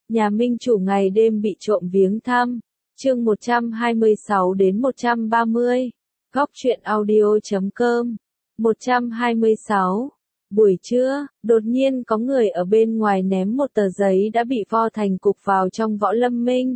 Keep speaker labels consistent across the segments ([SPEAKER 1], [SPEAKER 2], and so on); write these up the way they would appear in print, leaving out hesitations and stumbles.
[SPEAKER 1] Nhà minh chủ ngày đêm bị trộm viếng thăm. Chương 126 đến 130. Góc truyện audio.com. 126. Buổi trưa, đột nhiên có người ở bên ngoài ném một tờ giấy đã bị vo thành cục vào trong Võ Lâm Minh.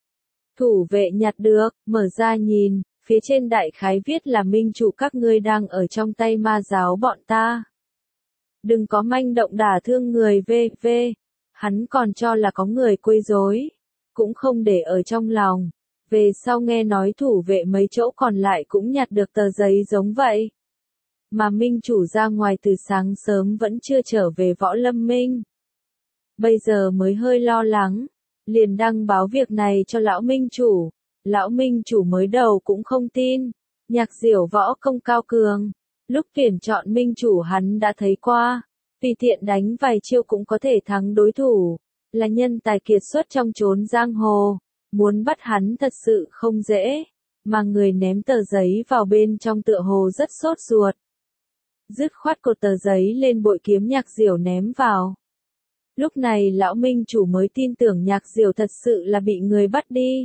[SPEAKER 1] Thủ vệ nhặt được, mở ra nhìn, phía trên đại khái viết là minh chủ các ngươi đang ở trong tay ma giáo bọn ta. Đừng có manh động đả thương người v.v. Hắn còn cho là có người quấy rối, cũng không để ở trong lòng. Về sau nghe nói thủ vệ mấy chỗ còn lại cũng nhặt được tờ giấy giống vậy. Mà minh chủ ra ngoài từ sáng sớm vẫn chưa trở về Võ Lâm Minh. Bây giờ mới hơi lo lắng, liền đăng báo việc này cho lão minh chủ. Lão minh chủ mới đầu cũng không tin, Nhạc Diểu võ công cao cường. Lúc tuyển chọn minh chủ hắn đã thấy qua, tùy tiện đánh vài chiêu cũng có thể thắng đối thủ, là nhân tài kiệt xuất trong chốn giang hồ. Muốn bắt hắn thật sự không dễ, mà người ném tờ giấy vào bên trong tựa hồ rất sốt ruột. Dứt khoát cột tờ giấy lên bội kiếm Nhạc Diểu ném vào. Lúc này lão minh chủ mới tin tưởng Nhạc Diểu thật sự là bị người bắt đi.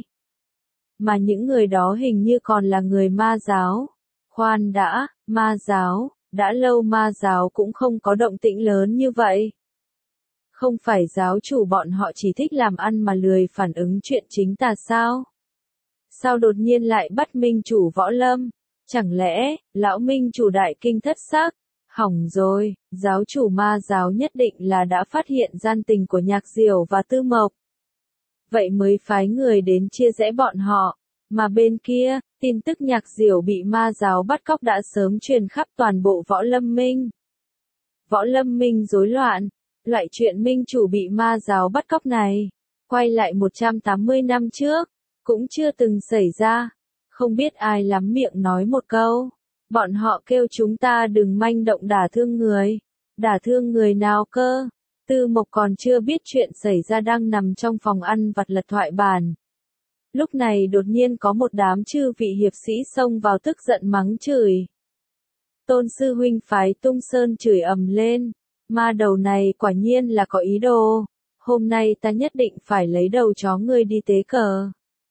[SPEAKER 1] Mà những người đó hình như còn là người ma giáo. Khoan đã, ma giáo, đã lâu ma giáo cũng không có động tĩnh lớn như vậy. Không phải giáo chủ bọn họ chỉ thích làm ăn mà lười phản ứng chuyện chính tà sao? Sao đột nhiên lại bắt minh chủ Võ Lâm? Chẳng lẽ, lão minh chủ đại kinh thất sắc? Hỏng rồi, giáo chủ ma giáo nhất định là đã phát hiện gian tình của Nhạc Diểu và Tư Mộc. Vậy mới phái người đến chia rẽ bọn họ. Mà bên kia, tin tức Nhạc Diểu bị ma giáo bắt cóc đã sớm truyền khắp toàn bộ Võ Lâm Minh. Võ Lâm Minh rối loạn. Loại chuyện minh chủ bị ma giáo bắt cóc này, quay lại 180 năm trước, cũng chưa từng xảy ra. Không biết ai lắm miệng nói một câu. Bọn họ kêu chúng ta đừng manh động đả thương người. Đả thương người nào cơ? Tư Mộc còn chưa biết chuyện xảy ra đang nằm trong phòng ăn vặt lật thoại bàn. Lúc này đột nhiên có một đám chư vị hiệp sĩ xông vào tức giận mắng chửi. Tôn sư huynh phái Tung Sơn chửi ầm lên. Ma đầu này quả nhiên là có ý đồ. Hôm nay ta nhất định phải lấy đầu chó ngươi đi tế cờ.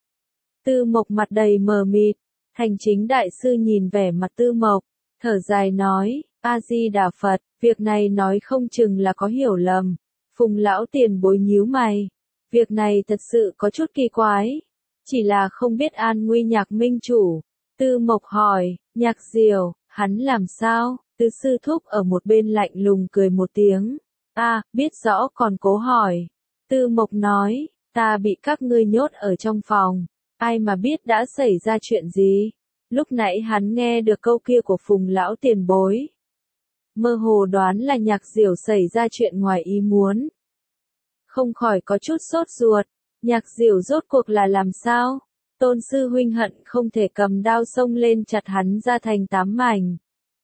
[SPEAKER 1] Tư Mộc mặt đầy mờ mịt. Thành chính đại sư nhìn vẻ mặt Tư Mộc, thở dài nói, A-di-đà Phật, việc này nói không chừng là có hiểu lầm. Phùng lão tiền bối nhíu mày. Việc này thật sự có chút kỳ quái. Chỉ là không biết an nguy Nhạc minh chủ. Tư Mộc hỏi, Nhạc Diểu, hắn làm sao? Tư sư thúc ở một bên lạnh lùng cười một tiếng. Biết rõ còn cố hỏi. Tư Mộc nói, ta bị các ngươi nhốt ở trong phòng. Ai mà biết đã xảy ra chuyện gì? Lúc nãy hắn nghe được câu kia của Phùng lão tiền bối. Mơ hồ đoán là Nhạc Diểu xảy ra chuyện ngoài ý muốn. Không khỏi có chút sốt ruột. Nhạc Diểu rốt cuộc là làm sao? Tôn sư huynh hận không thể cầm đao xông lên chặt hắn ra thành 8 mảnh.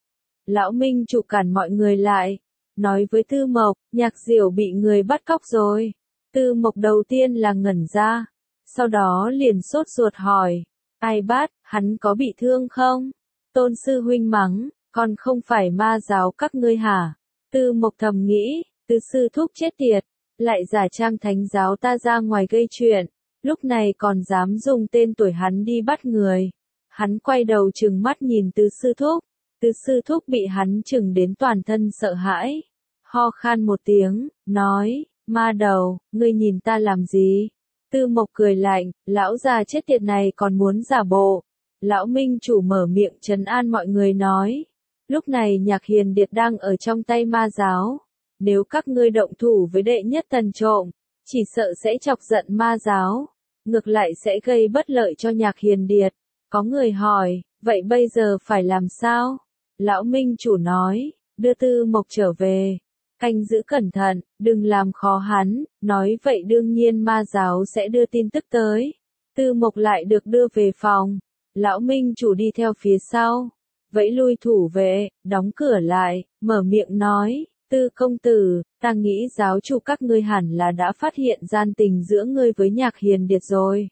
[SPEAKER 1] Lão minh chủ cản mọi người lại, nói với Tư Mộc, Nhạc Diểu bị người bắt cóc rồi. Tư Mộc đầu tiên là ngẩn ra, sau đó liền sốt ruột hỏi, ai bắt, hắn có bị thương không? Tôn sư huynh mắng, còn không phải ma giáo các ngươi hả? Tư Mộc thầm nghĩ, Tư sư thúc chết tiệt, lại giả trang thánh giáo ta ra ngoài gây chuyện, lúc này còn dám dùng tên tuổi hắn đi bắt người. Hắn quay đầu trừng mắt nhìn Tư sư thúc. Tư sư thúc bị hắn chừng đến toàn thân sợ hãi. Ho khan một tiếng, nói, ma đầu, ngươi nhìn ta làm gì? Tư Mộc cười lạnh, lão già chết tiệt này còn muốn giả bộ. Lão minh chủ mở miệng trấn an mọi người nói. Lúc này Nhạc Hiền Điệt đang ở trong tay ma giáo. Nếu các ngươi động thủ với đệ nhất tần trộm, chỉ sợ sẽ chọc giận ma giáo. Ngược lại sẽ gây bất lợi cho Nhạc Hiền Điệt. Có người hỏi, vậy bây giờ phải làm sao? Lão minh chủ nói, đưa Tư Mộc trở về. Canh giữ cẩn thận, đừng làm khó hắn. Nói vậy đương nhiên ma giáo sẽ đưa tin tức tới. Tư Mộc lại được đưa về phòng. Lão minh chủ đi theo phía sau. Vẫy lui thủ vệ, đóng cửa lại, mở miệng nói, Tư công tử, ta nghĩ giáo chủ các ngươi hẳn là đã phát hiện gian tình giữa ngươi với Nhạc Hiền Điệt rồi.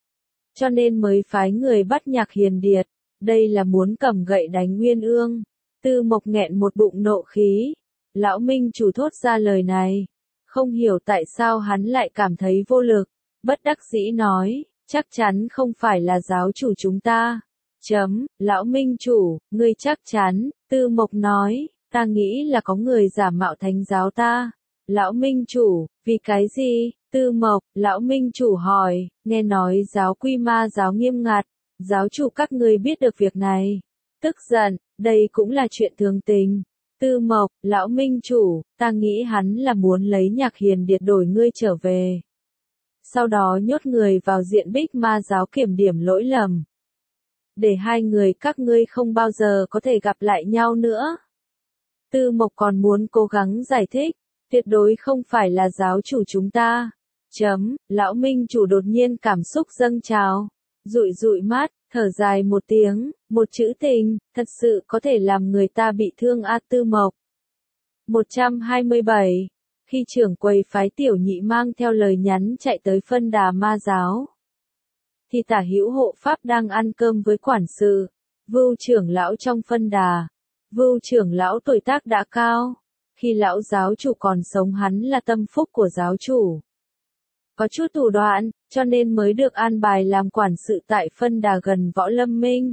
[SPEAKER 1] Cho nên mới phái người bắt Nhạc Hiền Điệt. Đây là muốn cầm gậy đánh Nguyên Ương. Tư Mộc nghẹn một bụng nộ khí. Lão minh chủ thốt ra lời này. Không hiểu tại sao hắn lại cảm thấy vô lực, bất đắc dĩ nói, chắc chắn không phải là giáo chủ chúng ta. Lão minh chủ, ngươi chắc chắn, Tư Mộc nói, ta nghĩ là có người giả mạo thánh giáo ta. Lão minh chủ, vì cái gì? Tư Mộc, lão minh chủ hỏi, nghe nói giáo Quy Ma giáo nghiêm ngặt, giáo chủ các ngươi biết được việc này. Tức giận, đây cũng là chuyện thường tình. Tư Mộc, lão minh chủ, ta nghĩ hắn là muốn lấy Nhạc Hiền Điệt đổi ngươi trở về. Sau đó nhốt người vào diện Bích Ma giáo kiểm điểm lỗi lầm. Để hai người các ngươi không bao giờ có thể gặp lại nhau nữa. Tư Mộc còn muốn cố gắng giải thích, tuyệt đối không phải là giáo chủ chúng ta. Lão minh chủ đột nhiên cảm xúc dâng trào, dụi dụi mắt, thở dài một tiếng, một chữ tình, thật sự có thể làm người ta bị thương a. Tư Mộc. 127. Khi trưởng quầy phái Tiểu Nhị mang theo lời nhắn chạy tới Phân Đà Ma giáo, thì Tả Hữu hộ pháp đang ăn cơm với quản sự, Vưu trưởng lão trong Phân Đà. Vưu trưởng lão tuổi tác đã cao, khi lão giáo chủ còn sống hắn là tâm phúc của giáo chủ. Có chút thủ đoạn, cho nên mới được an bài làm quản sự tại Phân Đà gần Võ Lâm Minh.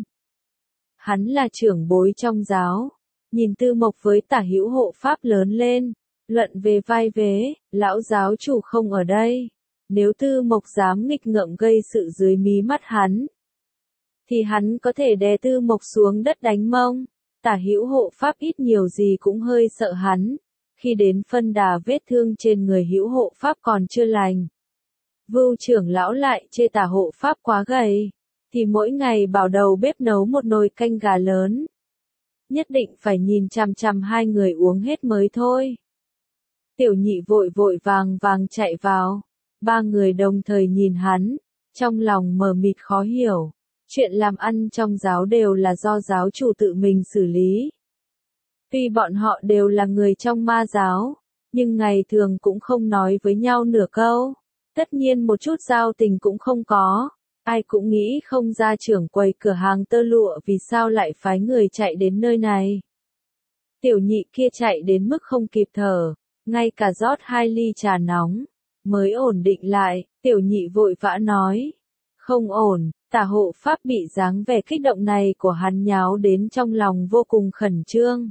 [SPEAKER 1] Hắn là trưởng bối trong giáo, nhìn Tư Mộc với Tả Hữu hộ pháp lớn lên, luận về vai vế, lão giáo chủ không ở đây. Nếu Tư Mộc dám nghịch ngợm gây sự dưới mí mắt hắn, thì hắn có thể đè Tư Mộc xuống đất đánh mông. Tả Hữu hộ pháp ít nhiều gì cũng hơi sợ hắn. Khi đến Phân Đà vết thương trên người Hữu hộ pháp còn chưa lành. Vưu trưởng lão lại chê Tả hộ pháp quá gầy, thì mỗi ngày bảo đầu bếp nấu một nồi canh gà lớn. Nhất định phải nhìn chằm chằm hai người uống hết mới thôi. Tiểu Nhị vội vội vàng vàng chạy vào. Ba người đồng thời nhìn hắn, trong lòng mờ mịt khó hiểu. Chuyện làm ăn trong giáo đều là do giáo chủ tự mình xử lý. Tuy bọn họ đều là người trong ma giáo, nhưng ngày thường cũng không nói với nhau nửa câu. Tất nhiên một chút giao tình cũng không có. Ai cũng nghĩ không ra trưởng quầy cửa hàng tơ lụa vì sao lại phái người chạy đến nơi này. Tiểu Nhị kia chạy đến mức không kịp thở, ngay cả rót 2 ly trà nóng, mới ổn định lại. Tiểu Nhị vội vã nói, không ổn. Tả hộ pháp bị dáng vẻ kích động này của hắn nháo đến trong lòng vô cùng khẩn trương.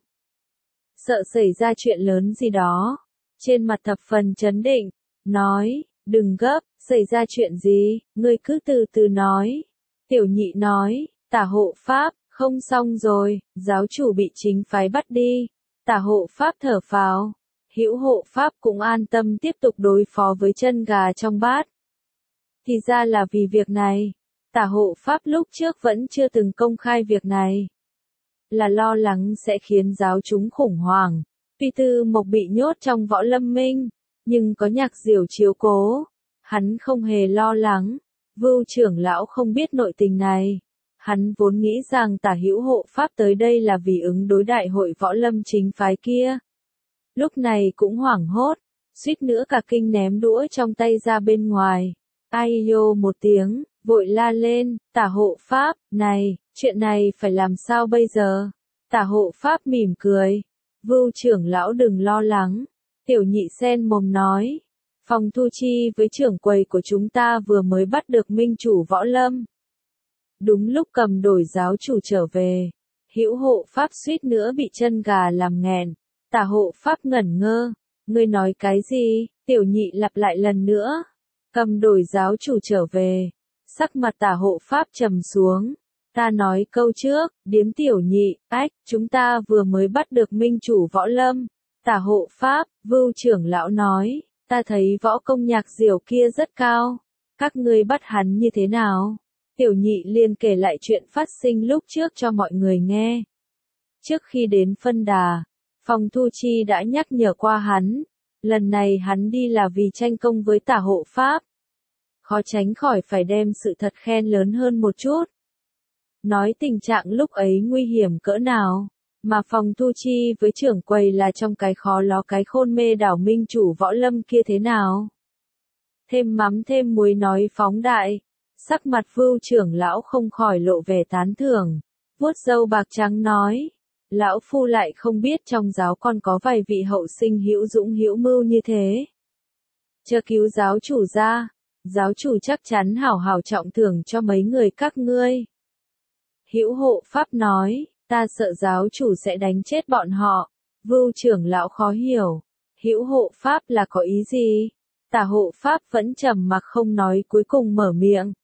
[SPEAKER 1] Sợ xảy ra chuyện lớn gì đó. Trên mặt thập phần trấn định, nói, đừng gấp, xảy ra chuyện gì, ngươi cứ từ từ nói. Tiểu Nhị nói, Tả hộ pháp, không xong rồi, giáo chủ bị chính phái bắt đi. Tả hộ pháp thở phào, Hữu hộ pháp cũng an tâm tiếp tục đối phó với chân gà trong bát. Thì ra là vì việc này. Tả hộ pháp lúc trước vẫn chưa từng công khai việc này. Là lo lắng sẽ khiến giáo chúng khủng hoảng. Tuy Tư Mộc bị nhốt trong Võ Lâm Minh, nhưng có Nhạc Diểu chiếu cố, hắn không hề lo lắng. Vưu trưởng lão không biết nội tình này. Hắn vốn nghĩ rằng Tả Hữu hộ pháp tới đây là vì ứng đối đại hội Võ Lâm chính phái kia. Lúc này cũng hoảng hốt, suýt nữa cả kinh ném đũa trong tay ra bên ngoài. Ai yô một tiếng, vội la lên, Tả hộ pháp, này, chuyện này phải làm sao bây giờ? Tả hộ pháp mỉm cười, Vưu trưởng lão đừng lo lắng. Tiểu Nhị sen mồm nói, Phòng thu chi với trưởng quầy của chúng ta vừa mới bắt được minh chủ Võ Lâm. Đúng lúc cầm đổi giáo chủ trở về, Hữu hộ pháp suýt nữa bị chân gà làm nghẹn. Tả hộ pháp ngẩn ngơ, ngươi nói cái gì? Tiểu Nhị lặp lại lần nữa, cầm đổi giáo chủ trở về. Sắc mặt Tả hộ pháp trầm xuống. Ta nói câu trước, điếm Tiểu Nhị, ách, chúng ta vừa mới bắt được minh chủ Võ Lâm. Tả hộ pháp, Vưu trưởng lão nói, ta thấy võ công Nhạc Diểu kia rất cao. Các ngươi bắt hắn như thế nào? Tiểu Nhị liền kể lại chuyện phát sinh lúc trước cho mọi người nghe. Trước khi đến Phân Đà, Phòng thu chi đã nhắc nhở qua hắn. Lần này hắn đi là vì tranh công với Tả hộ pháp. Khó tránh khỏi phải đem sự thật khen lớn hơn một chút. Nói tình trạng lúc ấy nguy hiểm cỡ nào, mà Phòng thu chi với trưởng quầy là trong cái khó ló cái khôn mê đảo minh chủ Võ Lâm kia thế nào. Thêm mắm thêm muối nói phóng đại, sắc mặt Vưu trưởng lão không khỏi lộ vẻ tán thưởng, vuốt râu bạc trắng nói, lão phu lại không biết trong giáo còn có vài vị hậu sinh hữu dũng hữu mưu như thế. Chờ cứu giáo chủ ra, giáo chủ chắc chắn hảo hảo trọng thưởng cho mấy người các ngươi. Hữu hộ pháp nói, ta sợ giáo chủ sẽ đánh chết bọn họ. Vưu trưởng lão khó hiểu, hữu hộ pháp là có ý gì? Tả hộ pháp vẫn trầm mặc không nói, cuối cùng mở miệng.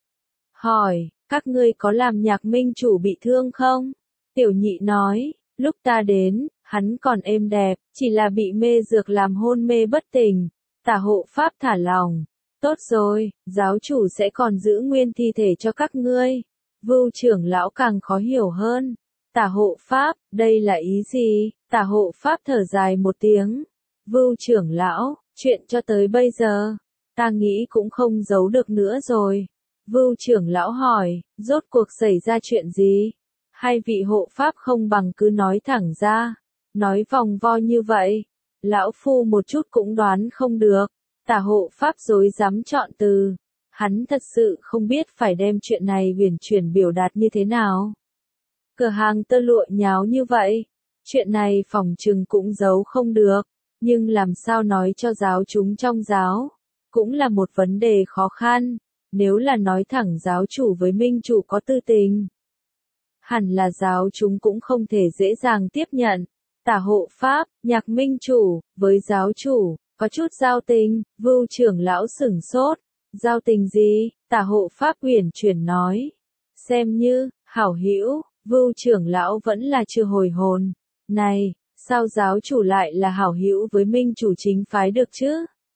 [SPEAKER 1] Hỏi, các ngươi có làm Nhạc minh chủ bị thương không? Tiểu nhị nói, lúc ta đến, hắn còn êm đẹp, chỉ là bị mê dược làm hôn mê bất tỉnh. Tả hộ pháp thả lòng. Tốt rồi, giáo chủ sẽ còn giữ nguyên thi thể cho các ngươi. Vưu trưởng lão càng khó hiểu hơn. Tả hộ pháp, đây là ý gì? Tả hộ pháp thở dài một tiếng. Vưu trưởng lão, chuyện cho tới bây giờ, ta nghĩ cũng không giấu được nữa rồi. Vưu trưởng lão hỏi, rốt cuộc xảy ra chuyện gì? Hai vị hộ pháp không bằng cứ nói thẳng ra. Nói vòng vo như vậy, lão phu một chút cũng đoán không được. Tả hộ pháp rối rắm chọn từ. Hắn thật sự không biết phải đem chuyện này uyển chuyển biểu đạt như thế nào. Cửa hàng tơ lụa nháo như vậy, chuyện này phòng trừng cũng giấu không được, nhưng làm sao nói cho giáo chúng trong giáo, cũng là một vấn đề khó khăn, nếu là nói thẳng giáo chủ với minh chủ có tư tình. Hẳn là giáo chúng cũng không thể dễ dàng tiếp nhận. Tả hộ pháp, Nhạc minh chủ, với giáo chủ, có chút giao tình. Vưu trưởng lão sửng sốt. Giao tình gì? Tả hộ pháp uyển chuyển nói. Xem như, hảo hữu. Vưu trưởng lão vẫn là chưa hồi hồn. Này, sao giáo chủ lại là hảo hữu với minh chủ chính phái được chứ?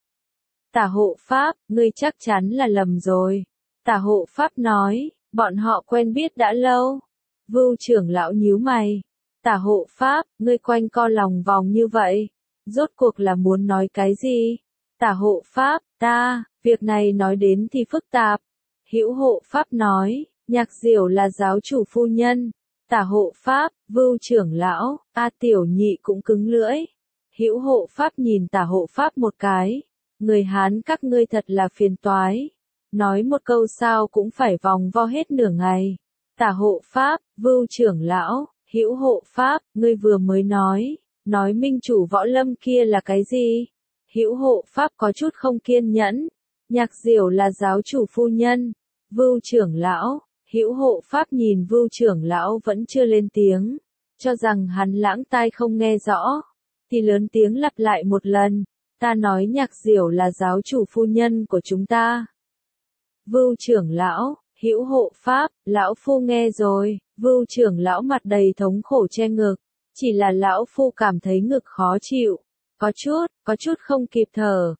[SPEAKER 1] Tả hộ pháp, ngươi chắc chắn là lầm rồi. Tả hộ pháp nói, bọn họ quen biết đã lâu. Vưu trưởng lão nhíu mày. Tả hộ pháp, ngươi quanh co lòng vòng như vậy, rốt cuộc là muốn nói cái gì? Tả hộ pháp, việc này nói đến thì phức tạp. Hữu hộ pháp nói, Nhạc Diểu là giáo chủ phu nhân. Tả hộ pháp, Vưu trưởng lão, tiểu nhị cũng cứng lưỡi. Hữu hộ pháp nhìn tả hộ pháp một cái. Người Hán các ngươi thật là phiền toái. Nói một câu sao cũng phải vòng vo hết nửa ngày. Tả hộ pháp, Vưu trưởng lão, Hữu hộ pháp, ngươi vừa mới nói minh chủ võ lâm kia là cái gì? Hữu hộ pháp có chút không kiên nhẫn. Nhạc Diểu là giáo chủ phu nhân. Vưu trưởng lão, Hữu hộ pháp nhìn Vưu trưởng lão vẫn chưa lên tiếng, cho rằng hắn lãng tai không nghe rõ, thì lớn tiếng lặp lại một lần, ta nói Nhạc Diểu là giáo chủ phu nhân của chúng ta. Vưu trưởng lão, Hữu hộ pháp, lão phu nghe rồi. Vưu trưởng lão mặt đầy thống khổ che ngực, chỉ là lão phu cảm thấy ngực khó chịu, có chút không kịp thở.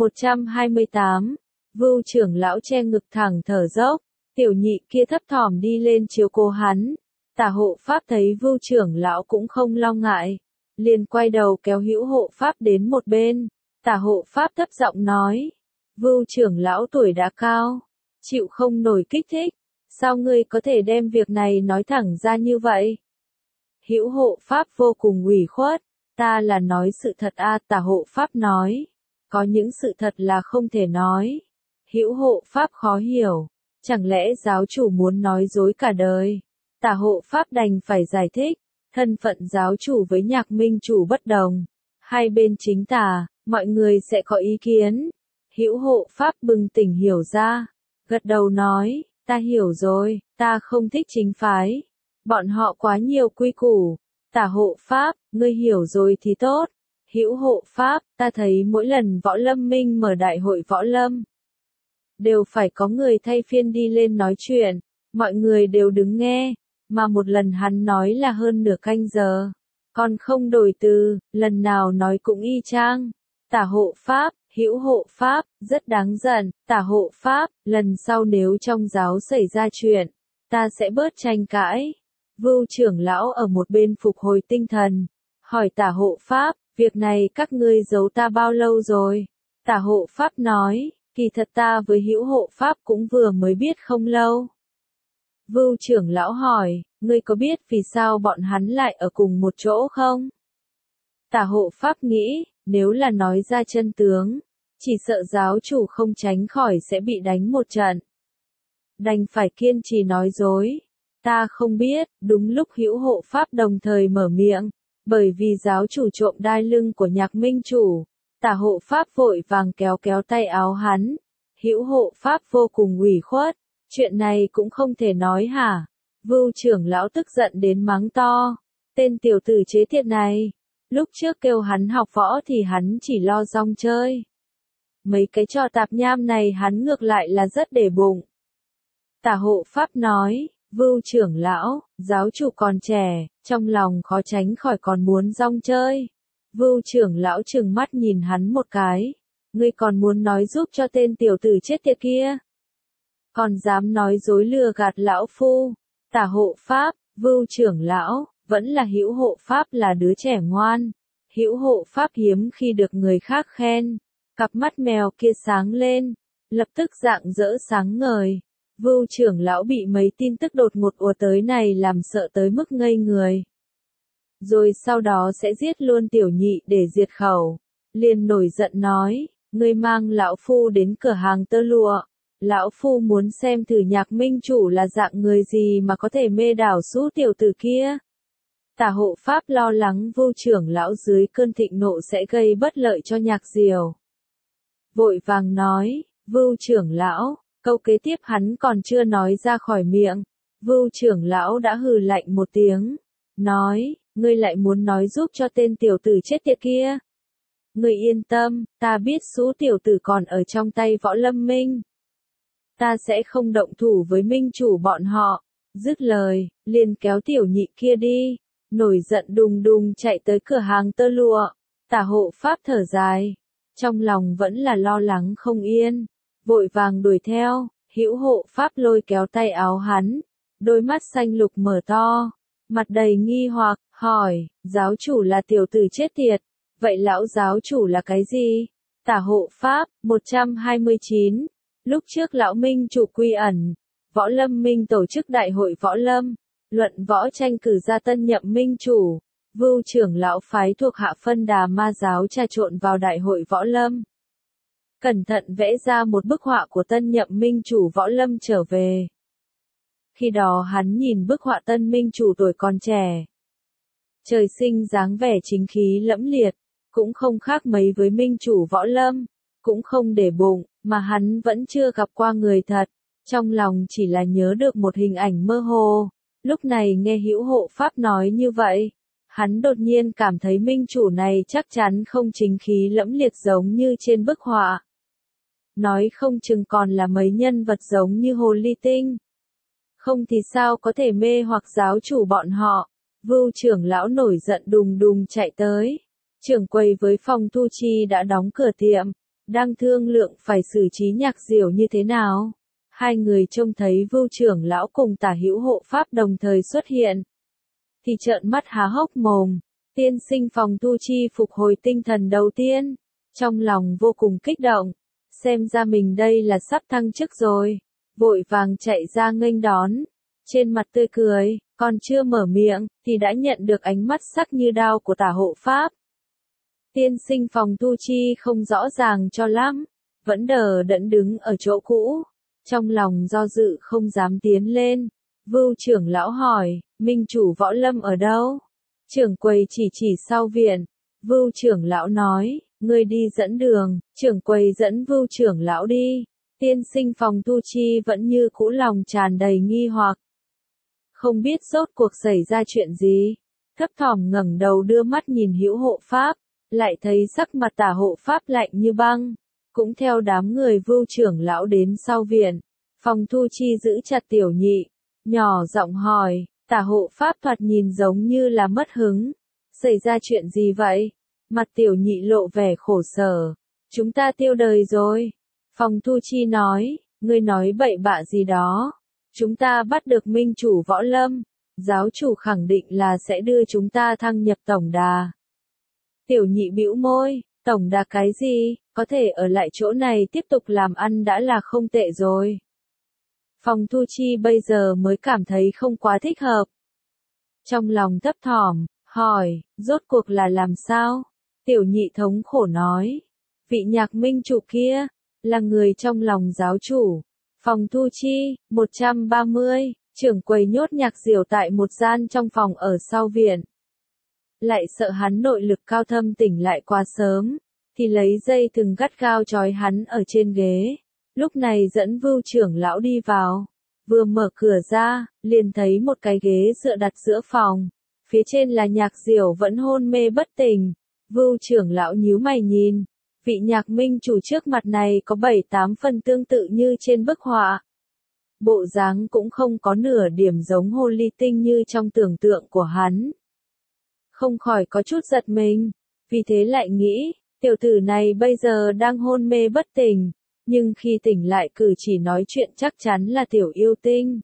[SPEAKER 1] 128. Vưu trưởng lão che ngực thẳng thở dốc, tiểu nhị kia thấp thỏm đi lên chiếu cố hắn. Tả hộ pháp thấy Vưu trưởng lão cũng không lo ngại, liền quay đầu kéo Hữu hộ pháp đến một bên. Tả hộ pháp thấp giọng nói, Vưu trưởng lão tuổi đã cao, chịu không nổi kích thích. Sao ngươi có thể đem việc này nói thẳng ra như vậy? Hữu hộ pháp vô cùng ủy khuất. Ta là nói sự thật tả hộ pháp nói. Có những sự thật là không thể nói. Hữu hộ pháp khó hiểu. Chẳng lẽ giáo chủ muốn nói dối cả đời? Tả hộ pháp đành phải giải thích. Thân phận giáo chủ với Nhạc minh chủ bất đồng. Hai bên chính tả, mọi người sẽ có ý kiến. Hữu hộ pháp bừng tỉnh hiểu ra. Gật đầu nói. Ta hiểu rồi, ta không thích chính phái. Bọn họ quá nhiều quy củ. Tả hộ pháp, ngươi hiểu rồi thì tốt. Hữu hộ pháp, ta thấy mỗi lần võ lâm minh mở đại hội võ lâm, đều phải có người thay phiên đi lên nói chuyện. Mọi người đều đứng nghe, mà một lần hắn nói là hơn nửa canh giờ. Còn không đổi từ, lần nào nói cũng y chang. Tả hộ pháp, Hữu hộ pháp, rất đáng giận. Tả hộ pháp, lần sau nếu trong giáo xảy ra chuyện, ta sẽ bớt tranh cãi. Vưu trưởng lão ở một bên phục hồi tinh thần, hỏi tả hộ pháp, việc này các ngươi giấu ta bao lâu rồi? Tả hộ pháp nói, kỳ thật ta với Hữu hộ pháp cũng vừa mới biết không lâu. Vưu trưởng lão hỏi, ngươi có biết vì sao bọn hắn lại ở cùng một chỗ không? Tả hộ pháp nghĩ, nếu là nói ra chân tướng, chỉ sợ giáo chủ không tránh khỏi sẽ bị đánh một trận. Đành phải kiên trì nói dối. Ta không biết. Đúng lúc Hữu hộ pháp đồng thời mở miệng, bởi vì giáo chủ trộm đai lưng của Nhạc minh chủ. Tả hộ pháp vội vàng kéo kéo tay áo hắn. Hữu hộ pháp vô cùng ủy khuất. Chuyện này cũng không thể nói hả? Vưu trưởng lão tức giận đến mắng to. Tên tiểu tử chế tiệt này. Lúc trước kêu hắn học võ thì hắn chỉ lo rong chơi. Mấy cái trò tạp nham này hắn ngược lại là rất để bụng. Tả hộ pháp nói, Vưu trưởng lão, giáo chủ còn trẻ, trong lòng khó tránh khỏi còn muốn rong chơi. Vưu trưởng lão trừng mắt nhìn hắn một cái. Ngươi còn muốn nói giúp cho tên tiểu tử chết tiệt kia. Còn dám nói dối lừa gạt lão phu. Tả hộ pháp, Vưu trưởng lão, vẫn là hữu hộ pháp là đứa trẻ ngoan. Hữu hộ pháp hiếm khi được người khác khen. Cặp mắt mèo kia sáng lên, lập tức rạng rỡ sáng ngời. Vưu trưởng lão bị mấy tin tức đột ngột ùa tới này làm sợ tới mức ngây người. Rồi sau đó sẽ giết luôn tiểu nhị để diệt khẩu. Liền nổi giận nói, ngươi mang lão phu đến cửa hàng tơ lụa. Lão phu muốn xem thử Nhạc minh chủ là dạng người gì mà có thể mê đảo sú tiểu tử kia. Tả hộ pháp lo lắng Vưu trưởng lão dưới cơn thịnh nộ sẽ gây bất lợi cho Nhạc Diều. Vội vàng nói, Vưu trưởng lão, câu kế tiếp hắn còn chưa nói ra khỏi miệng. Vưu trưởng lão đã hừ lạnh một tiếng. Nói, ngươi lại muốn nói giúp cho tên tiểu tử chết tiệt kia. Ngươi yên tâm, ta biết sú tiểu tử còn ở trong tay Võ Lâm Minh. Ta sẽ không động thủ với minh chủ bọn họ. Dứt lời, liền kéo tiểu nhị kia đi. Nổi giận đùng đùng chạy tới cửa hàng tơ lụa. Tả hộ pháp thở dài. Trong lòng vẫn là lo lắng không yên. Vội vàng đuổi theo. Hữu hộ pháp lôi kéo tay áo hắn. Đôi mắt xanh lục mở to. Mặt đầy nghi hoặc, hỏi, giáo chủ là tiểu tử chết tiệt. Vậy lão giáo chủ là cái gì? Tả hộ pháp, 129. Lúc trước lão minh chủ quy ẩn. Võ Lâm Minh tổ chức đại hội Võ Lâm. Luận võ tranh cử ra tân nhậm minh chủ. Vưu trưởng lão phái thuộc hạ phân đà ma giáo trà trộn vào đại hội Võ Lâm. Cẩn thận vẽ ra một bức họa của tân nhậm minh chủ Võ Lâm trở về. Khi đó hắn nhìn bức họa tân minh chủ tuổi còn trẻ. Trời sinh dáng vẻ chính khí lẫm liệt, cũng không khác mấy với minh chủ Võ Lâm, cũng không để bụng, mà hắn vẫn chưa gặp qua người thật. Trong lòng chỉ là nhớ được một hình ảnh mơ hồ. Lúc này nghe hữu hộ pháp nói như vậy. Hắn đột nhiên cảm thấy minh chủ này chắc chắn không chính khí lẫm liệt giống như trên bức họa. Nói không chừng còn là mấy nhân vật giống như hồ ly tinh. Không thì sao có thể mê hoặc giáo chủ bọn họ. Vưu trưởng lão nổi giận đùng đùng chạy tới. Trưởng quầy với phòng thu chi đã đóng cửa tiệm. Đang thương lượng phải xử trí Nhạc Diều như thế nào. Hai người trông thấy Vưu trưởng lão cùng tả hữu hộ pháp đồng thời xuất hiện. Thì trợn mắt há hốc mồm. Tiên sinh phòng thu chi phục hồi tinh thần đầu tiên. Trong lòng vô cùng kích động. Xem ra mình đây là sắp thăng chức rồi. Vội vàng chạy ra nghênh đón. Trên mặt tươi cười, còn chưa mở miệng, thì đã nhận được ánh mắt sắc như đao của tả hộ pháp. Tiên sinh phòng thu chi không rõ ràng cho lắm. Vẫn đờ đẫn đứng ở chỗ cũ. Trong lòng do dự không dám tiến lên. Vưu trưởng lão hỏi, minh chủ Võ Lâm ở đâu? Trưởng quầy chỉ sau viện. Vưu trưởng lão nói, ngươi đi dẫn đường. Trưởng quầy dẫn Vưu trưởng lão đi. Tiên sinh phòng thu chi vẫn như cũ lòng tràn đầy nghi hoặc. Không biết rốt cuộc xảy ra chuyện gì. Thấp thỏm ngẩng đầu đưa mắt nhìn hữu hộ pháp. Lại thấy sắc mặt tả hộ pháp lạnh như băng. Cũng theo đám người Vưu trưởng lão đến sau viện. Phòng thu chi giữ chặt tiểu nhị. Nhỏ giọng hỏi, tả hộ pháp thoạt nhìn giống như là mất hứng. Xảy ra chuyện gì vậy? Mặt tiểu nhị lộ vẻ khổ sở. Chúng ta tiêu đời rồi. Phòng thu chi nói, ngươi nói bậy bạ gì đó. Chúng ta bắt được minh chủ Võ Lâm. Giáo chủ khẳng định là sẽ đưa chúng ta thăng nhập tổng đà. Tiểu nhị bĩu môi, tổng đà cái gì, có thể ở lại chỗ này tiếp tục làm ăn đã là không tệ rồi. Phòng thu chi bây giờ mới cảm thấy không quá thích hợp. Trong lòng thấp thỏm, hỏi, rốt cuộc là làm sao? Tiểu nhị thống khổ nói, vị Nhạc minh chủ kia, là người trong lòng giáo chủ. Phòng thu chi, 130, trưởng quầy nhốt Nhạc Diều tại một gian trong phòng ở sau viện. Lại sợ hắn nội lực cao thâm tỉnh lại quá sớm. thì lấy dây thừng gắt gao trói hắn ở trên ghế. Lúc này dẫn Vưu trưởng lão đi vào. Vừa mở cửa ra, liền thấy một cái ghế dựa đặt giữa phòng. Phía trên là Nhạc Diểu vẫn hôn mê bất tỉnh. Vưu trưởng lão nhíu mày nhìn. Vị Nhạc minh chủ trước mặt này có 7-8 phần tương tự như trên bức họa. Bộ dáng cũng không có nửa điểm giống hồ ly tinh như trong tưởng tượng của hắn. Không khỏi có chút giật mình. Vì thế lại nghĩ, tiểu tử này bây giờ đang hôn mê bất tỉnh. Nhưng khi tỉnh lại cử chỉ nói chuyện chắc chắn là tiểu yêu tinh.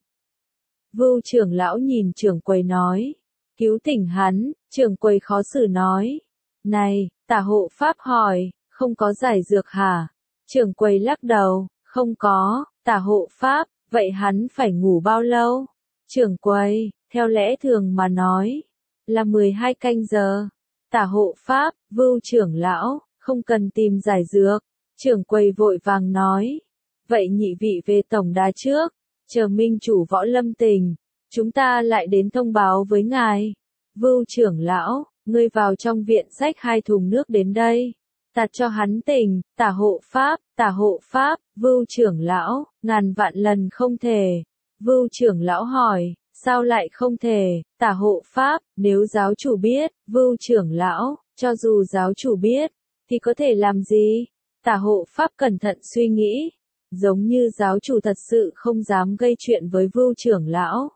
[SPEAKER 1] Vưu trưởng lão nhìn trưởng quầy nói. Cứu tỉnh hắn, trưởng quầy khó xử nói. Này, Tả hộ pháp hỏi, không có giải dược hả? Trưởng quầy lắc đầu, không có. Tả hộ pháp, vậy hắn phải ngủ bao lâu? Trưởng quầy, theo lẽ thường mà nói, là 12 canh giờ. Tả hộ pháp, Vưu trưởng lão, không cần tìm giải dược. Trưởng quầy vội vàng nói. Vậy nhị vị về tổng đà trước, chờ minh chủ võ lâm tỉnh, chúng ta lại đến thông báo với ngài. Vưu trưởng lão, ngươi vào trong viện xách 2 thùng nước đến đây. Tạt cho hắn tỉnh. Tả hộ pháp, Vưu trưởng lão, ngàn vạn lần không thể. Vưu trưởng lão hỏi, sao lại không thể? Tả hộ pháp, nếu giáo chủ biết. Vưu trưởng lão, cho dù giáo chủ biết, thì có thể làm gì? Tả hộ pháp cẩn thận suy nghĩ, giống như giáo chủ thật sự không dám gây chuyện với Vưu trưởng lão.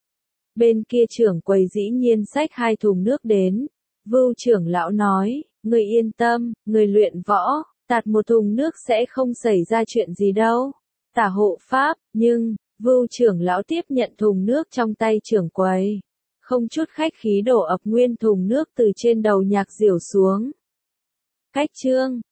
[SPEAKER 1] Bên kia trưởng quầy dĩ nhiên xách 2 thùng nước đến. Vưu trưởng lão nói, người yên tâm, người luyện võ, tạt 1 thùng nước sẽ không xảy ra chuyện gì đâu. Tả hộ pháp, nhưng, Vưu trưởng lão tiếp nhận thùng nước trong tay trưởng quầy. Không chút khách khí đổ ập nguyên thùng nước từ trên đầu Nhạc Diểu xuống. Cách chương